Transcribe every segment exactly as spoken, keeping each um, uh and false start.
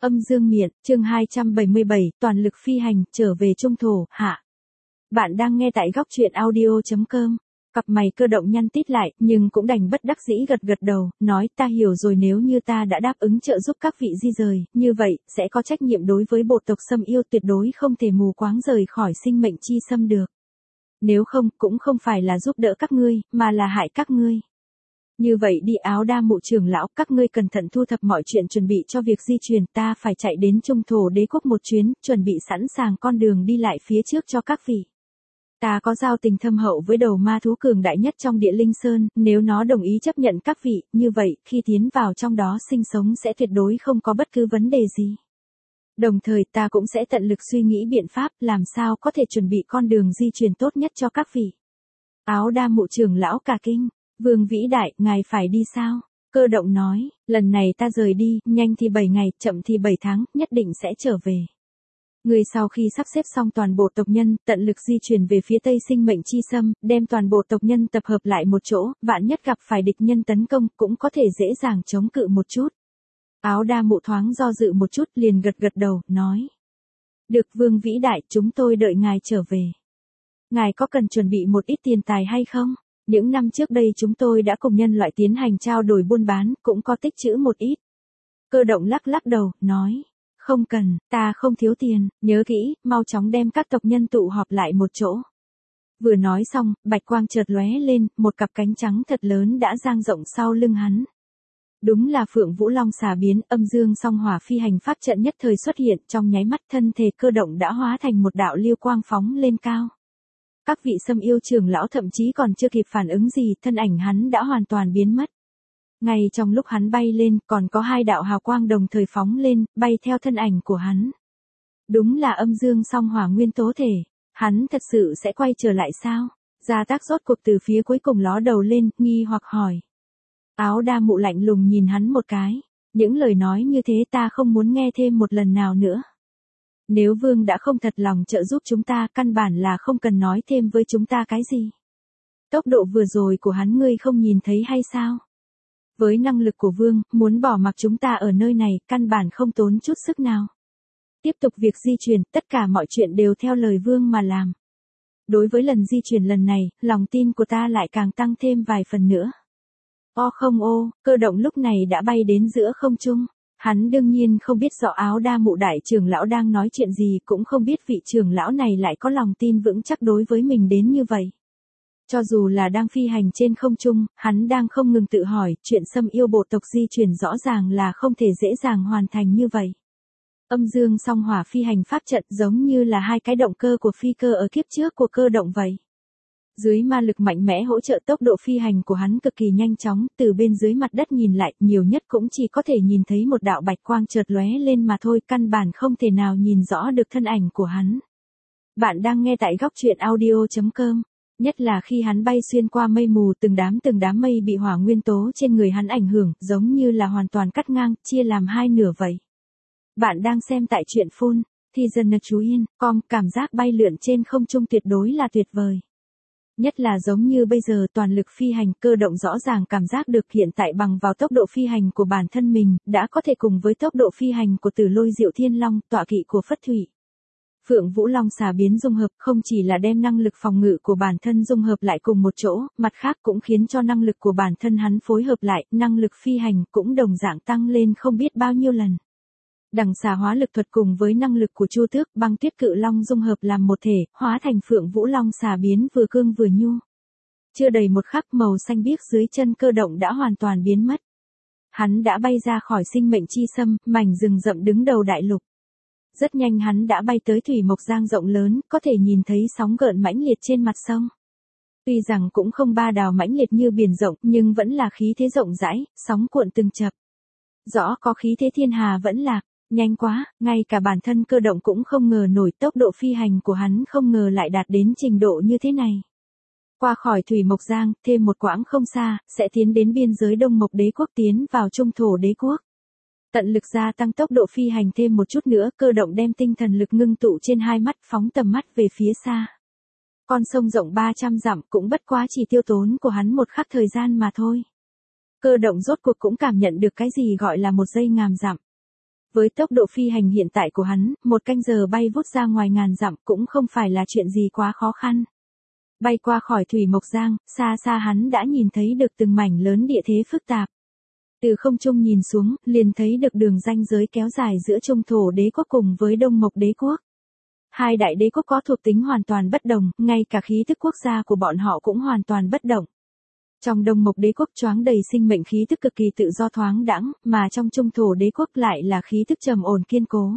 Âm dương miện, chương hai trăm bảy mươi bảy, toàn lực phi hành, trở về trung thổ, hạ. Bạn đang nghe tại góc truyện audio chấm com. Cặp mày Cơ Động nhăn tít lại, nhưng cũng đành bất đắc dĩ gật gật đầu, nói ta hiểu rồi, nếu như ta đã đáp ứng trợ giúp các vị di rời, như vậy, sẽ có trách nhiệm đối với bộ tộc Sâm Yêu, tuyệt đối không thể mù quáng rời khỏi sinh mệnh chi Sâm được. Nếu không, cũng không phải là giúp đỡ các ngươi, mà là hại các ngươi. Như vậy đi, Áo Đa Mụ trưởng lão, các ngươi cẩn thận thu thập mọi chuyện, chuẩn bị cho việc di chuyển, ta phải chạy đến trung thổ đế quốc một chuyến, chuẩn bị sẵn sàng con đường đi lại phía trước cho các vị. Ta có giao tình thâm hậu với đầu ma thú cường đại nhất trong Địa Linh Sơn, nếu nó đồng ý chấp nhận các vị, như vậy, khi tiến vào trong đó sinh sống sẽ tuyệt đối không có bất cứ vấn đề gì. Đồng thời ta cũng sẽ tận lực suy nghĩ biện pháp làm sao có thể chuẩn bị con đường di chuyển tốt nhất cho các vị. Áo Đa Mụ trưởng lão cả kinh. Vương vĩ đại, ngài phải đi sao? Cơ Động nói, lần này ta rời đi, nhanh thì bảy ngày, chậm thì bảy tháng, nhất định sẽ trở về. Người sau khi sắp xếp xong toàn bộ tộc nhân, tận lực di chuyển về phía tây sinh mệnh chi Sâm, đem toàn bộ tộc nhân tập hợp lại một chỗ, vạn nhất gặp phải địch nhân tấn công, cũng có thể dễ dàng chống cự một chút. Áo Đa Mụ thoáng do dự một chút, liền gật gật đầu, nói. Được Vương vĩ đại, chúng tôi đợi ngài trở về. Ngài có cần chuẩn bị một ít tiền tài hay không? Những năm trước đây chúng tôi đã cùng nhân loại tiến hành trao đổi buôn bán, cũng có tích trữ một ít. Cơ Động lắc lắc đầu, nói, không cần, ta không thiếu tiền, nhớ kỹ, mau chóng đem các tộc nhân tụ họp lại một chỗ. Vừa nói xong, bạch quang chợt lóe lên, một cặp cánh trắng thật lớn đã dang rộng sau lưng hắn. Đúng là Phượng Vũ Long xà biến, âm dương song hỏa phi hành pháp trận nhất thời xuất hiện, trong nháy mắt thân thể Cơ Động đã hóa thành một đạo lưu quang phóng lên cao. Các vị Sâm Yêu trưởng lão thậm chí còn chưa kịp phản ứng gì, thân ảnh hắn đã hoàn toàn biến mất. Ngay trong lúc hắn bay lên, còn có hai đạo hào quang đồng thời phóng lên, bay theo thân ảnh của hắn. Đúng là âm dương song hỏa nguyên tố thể. Hắn thật sự sẽ quay trở lại sao? Gia Tác rốt cuộc từ phía cuối cùng ló đầu lên, nghi hoặc hỏi. Áo Đa Mụ lạnh lùng nhìn hắn một cái. Những lời nói như thế ta không muốn nghe thêm một lần nào nữa. Nếu Vương đã không thật lòng trợ giúp chúng ta, căn bản là không cần nói thêm với chúng ta cái gì. Tốc độ vừa rồi của hắn ngươi không nhìn thấy hay sao? Với năng lực của Vương, muốn bỏ mặc chúng ta ở nơi này, căn bản không tốn chút sức nào. Tiếp tục việc di chuyển, tất cả mọi chuyện đều theo lời Vương mà làm. Đối với lần di chuyển lần này, lòng tin của ta lại càng tăng thêm vài phần nữa. O không ô, Cơ Động lúc này đã bay đến giữa không trung. Hắn đương nhiên không biết rõ Áo Đa Mụ đại trưởng lão đang nói chuyện gì, cũng không biết vị trưởng lão này lại có lòng tin vững chắc đối với mình đến như vậy. Cho dù là đang phi hành trên không trung, hắn đang không ngừng tự hỏi, chuyện Sâm Yêu bộ tộc di chuyển rõ ràng là không thể dễ dàng hoàn thành như vậy. Âm dương song hỏa phi hành pháp trận giống như là hai cái động cơ của phi cơ ở kiếp trước của Cơ Động vậy. Dưới ma lực mạnh mẽ hỗ trợ, tốc độ phi hành của hắn cực kỳ nhanh chóng, từ bên dưới mặt đất nhìn lại, nhiều nhất cũng chỉ có thể nhìn thấy một đạo bạch quang chợt lóe lên mà thôi, căn bản không thể nào nhìn rõ được thân ảnh của hắn. Bạn đang nghe tại góc truyện audio chấm com, nhất là khi hắn bay xuyên qua mây mù, từng đám từng đám mây bị hỏa nguyên tố trên người hắn ảnh hưởng, giống như là hoàn toàn cắt ngang, chia làm hai nửa vậy. Bạn đang xem tại truyện phun, thì dần chú yên, com, cảm giác bay lượn trên không trung tuyệt đối là tuyệt vời. Nhất là giống như bây giờ toàn lực phi hành, Cơ Động rõ ràng cảm giác được hiện tại bằng vào tốc độ phi hành của bản thân mình, đã có thể cùng với tốc độ phi hành của Tử Lôi Diệu Thiên Long, tọa kỵ của Phất Thủy. Phượng Vũ Long xà biến dung hợp không chỉ là đem năng lực phòng ngự của bản thân dung hợp lại cùng một chỗ, mặt khác cũng khiến cho năng lực của bản thân hắn phối hợp lại, năng lực phi hành cũng đồng dạng tăng lên không biết bao nhiêu lần. Đằng xà hóa lực thuật cùng với năng lực của Chu Tước, Băng Tuyết Cự Long dung hợp làm một thể, hóa thành Phượng Vũ Long xà biến vừa cương vừa nhu. Chưa đầy một khắc, màu xanh biếc dưới chân Cơ Động đã hoàn toàn biến mất. Hắn đã bay ra khỏi sinh mệnh chi Sâm, mảnh rừng rậm đứng đầu đại lục. Rất nhanh hắn đã bay tới thủy mộc giang rộng lớn, có thể nhìn thấy sóng gợn mãnh liệt trên mặt sông. Tuy rằng cũng không ba đào mãnh liệt như biển rộng, nhưng vẫn là khí thế rộng rãi, sóng cuộn từng chập. Rõ có khí thế thiên hà vẫn lạc. Nhanh quá, ngay cả bản thân Cơ Động cũng không ngờ nổi, tốc độ phi hành của hắn không ngờ lại đạt đến trình độ như thế này. Qua khỏi Thủy Mộc Giang, thêm một quãng không xa, sẽ tiến đến biên giới Đông Mộc Đế quốc, tiến vào Trung Thổ Đế quốc. Tận lực gia tăng tốc độ phi hành thêm một chút nữa, Cơ Động đem tinh thần lực ngưng tụ trên hai mắt, phóng tầm mắt về phía xa. Con sông rộng ba trăm dặm cũng bất quá chỉ tiêu tốn của hắn một khắc thời gian mà thôi. Cơ Động rốt cuộc cũng cảm nhận được cái gì gọi là một giây ngàn dặm. Với tốc độ phi hành hiện tại của hắn, một canh giờ bay vút ra ngoài ngàn dặm cũng không phải là chuyện gì quá khó khăn. Bay qua khỏi Thủy Mộc Giang, xa xa hắn đã nhìn thấy được từng mảnh lớn địa thế phức tạp. Từ không trung nhìn xuống, liền thấy được đường ranh giới kéo dài giữa Trung Thổ Đế quốc cùng với Đông Mộc Đế quốc. Hai đại đế quốc có thuộc tính hoàn toàn bất đồng, ngay cả khí tức quốc gia của bọn họ cũng hoàn toàn bất động. Trong Đông Mộc Đế quốc choáng đầy sinh mệnh khí tức cực kỳ tự do thoáng đãng, mà trong Trung Thổ Đế quốc lại là khí tức trầm ổn kiên cố.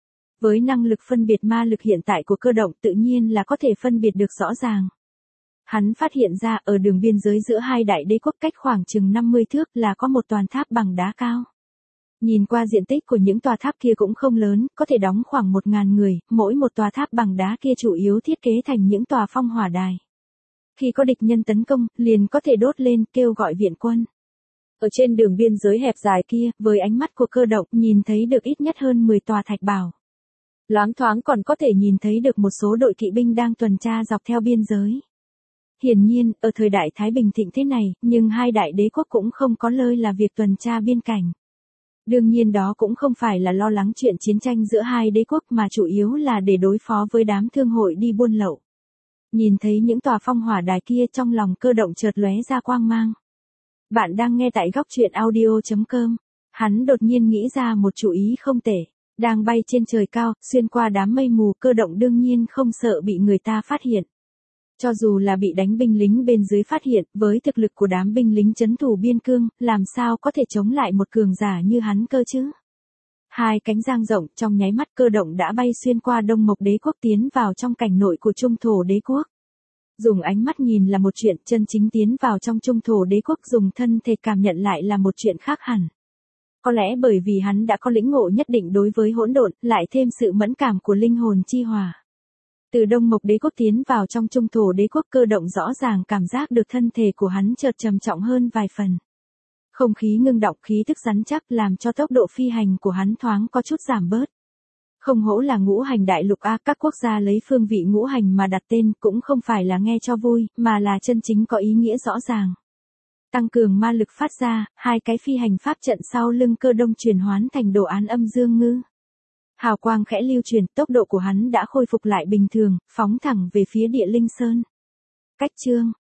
Với năng lực phân biệt ma lực hiện tại của Cơ Động tự nhiên là có thể phân biệt được rõ ràng. Hắn phát hiện ra ở đường biên giới giữa hai đại đế quốc cách khoảng chừng năm mươi thước là có một toàn tháp bằng đá cao. Nhìn qua diện tích của những tòa tháp kia cũng không lớn, có thể đóng khoảng một ngàn người, mỗi một tòa tháp bằng đá kia chủ yếu thiết kế thành những tòa phong hỏa đài. Khi có địch nhân tấn công, liền có thể đốt lên, kêu gọi viện quân. Ở trên đường biên giới hẹp dài kia, với ánh mắt của Cơ Động, nhìn thấy được ít nhất hơn mười tòa thạch bảo. Loáng thoáng còn có thể nhìn thấy được một số đội kỵ binh đang tuần tra dọc theo biên giới. Hiển nhiên, ở thời đại Thái Bình thịnh thế này, nhưng hai đại đế quốc cũng không có lơi là việc tuần tra biên cảnh. Đương nhiên đó cũng không phải là lo lắng chuyện chiến tranh giữa hai đế quốc mà chủ yếu là để đối phó với đám thương hội đi buôn lậu. Nhìn thấy những tòa phong hỏa đài kia trong lòng Cơ Động chợt lóe ra quang mang. Bạn đang nghe tại góc truyện audio chấm com. Hắn đột nhiên nghĩ ra một chủ ý không tệ. Đang bay trên trời cao, xuyên qua đám mây mù, Cơ Động đương nhiên không sợ bị người ta phát hiện. Cho dù là bị đánh binh lính bên dưới phát hiện, với thực lực của đám binh lính trấn thủ biên cương, làm sao có thể chống lại một cường giả như hắn cơ chứ? Hai cánh dang rộng, trong nháy mắt Cơ Động đã bay xuyên qua Đông Mộc Đế quốc tiến vào trong cảnh nội của Trung Thổ Đế quốc. Dùng ánh mắt nhìn là một chuyện, chân chính tiến vào trong Trung Thổ Đế quốc dùng thân thể cảm nhận lại là một chuyện khác hẳn. Có lẽ bởi vì hắn đã có lĩnh ngộ nhất định đối với hỗn độn, lại thêm sự mẫn cảm của linh hồn chi hỏa. Từ Đông Mộc Đế quốc tiến vào trong Trung Thổ Đế quốc, Cơ Động rõ ràng cảm giác được thân thể của hắn chợt trầm trọng hơn vài phần. Không khí ngưng động, khí tức rắn chắc làm cho tốc độ phi hành của hắn thoáng có chút giảm bớt. Không hổ là ngũ hành đại lục a, các quốc gia lấy phương vị ngũ hành mà đặt tên cũng không phải là nghe cho vui, mà là chân chính có ý nghĩa rõ ràng. Tăng cường ma lực phát ra, hai cái phi hành pháp trận sau lưng Cơ Động chuyển hoán thành đồ án âm dương ngư. Hào quang khẽ lưu truyền, tốc độ của hắn đã khôi phục lại bình thường, phóng thẳng về phía Địa Linh Sơn. Cách chương